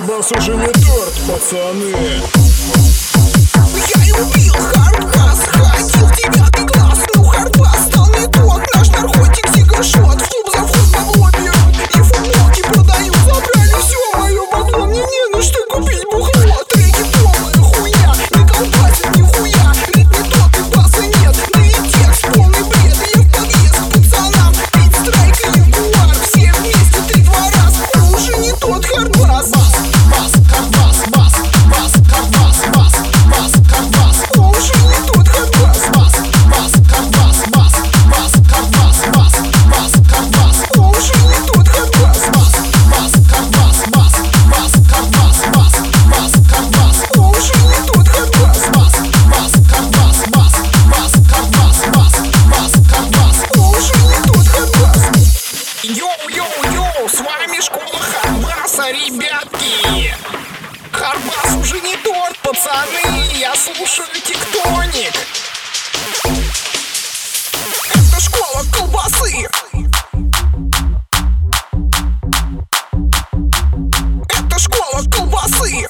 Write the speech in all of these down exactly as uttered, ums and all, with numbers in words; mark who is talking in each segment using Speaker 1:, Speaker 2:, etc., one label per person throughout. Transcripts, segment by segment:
Speaker 1: Хардбас уже не торт, пацаны.
Speaker 2: Я и убил Хардбас, ходил в девятый класс. Ну Хардбас стал не тот, наш наркотик сигашот. В клуб за вход бабло берут и футболки продают. Забрали все мое бабло, мне не на что купить бухло. Треки полная хуйня, не колбасит нихуя. Ритм не тот и баса нет, да и текст полный бред. Я в подъезд к пацанам, пить страйк и ягуар. Все вместе три-два раз, он уже не тот Хардбас.
Speaker 3: Бас, Хардбас, бас, бас, Хардбас, бас, бас, Хардбас.
Speaker 2: Он уже не тот Хардбас.
Speaker 3: Бас, бас, Хардбас, бас, бас, Хардбас, бас, бас, Хардбас.
Speaker 2: Он уже не тот Хардбас.
Speaker 3: Бас, бас, Хардбас, бас, бас, Хардбас, бас, бас, Хардбас.
Speaker 2: Он уже не тот Хардбас.
Speaker 3: Бас, бас, Хардбас, бас, бас, Хардбас, бас, бас, Хардбас.
Speaker 2: Он уже не тот Хардбас. Йоу-йоу-йоу, с вами школа Хардбаса, ребятки. Хардбас уже не торт, пацаны. Я слушаю Тектоник. Это школа колбасы. Это школа колбасы.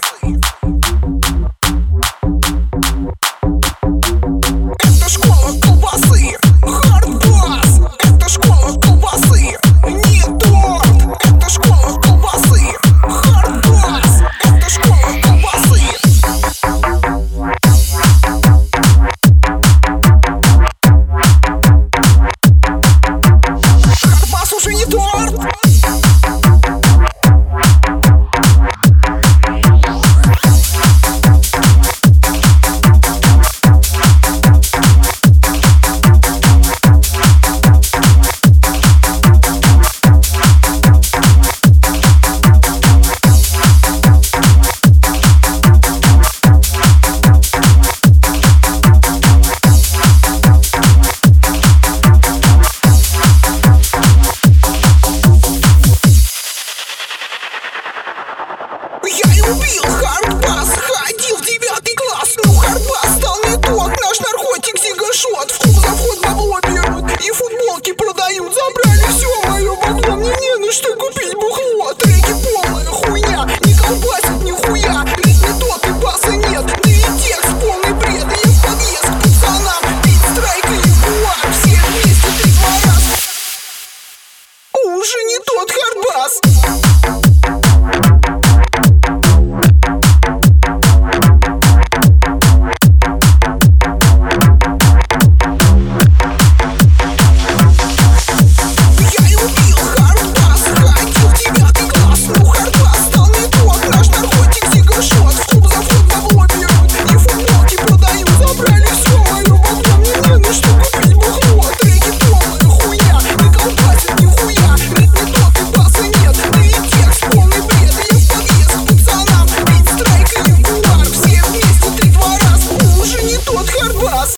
Speaker 2: Это школа колбасы. Хардбас. Это школа колбасы. Не торт. Это школа колбасы. Хардбас. Это школа колбасы. Хардбас уже не торт. Я и убил Хардбас, ходил в девятый класс. Ну Хардбас стал не тот, наш наркотик сигашот. В клуб за вход бабло берут и футболки продают. Забрали все мое бабло, мне не на что купить бухло.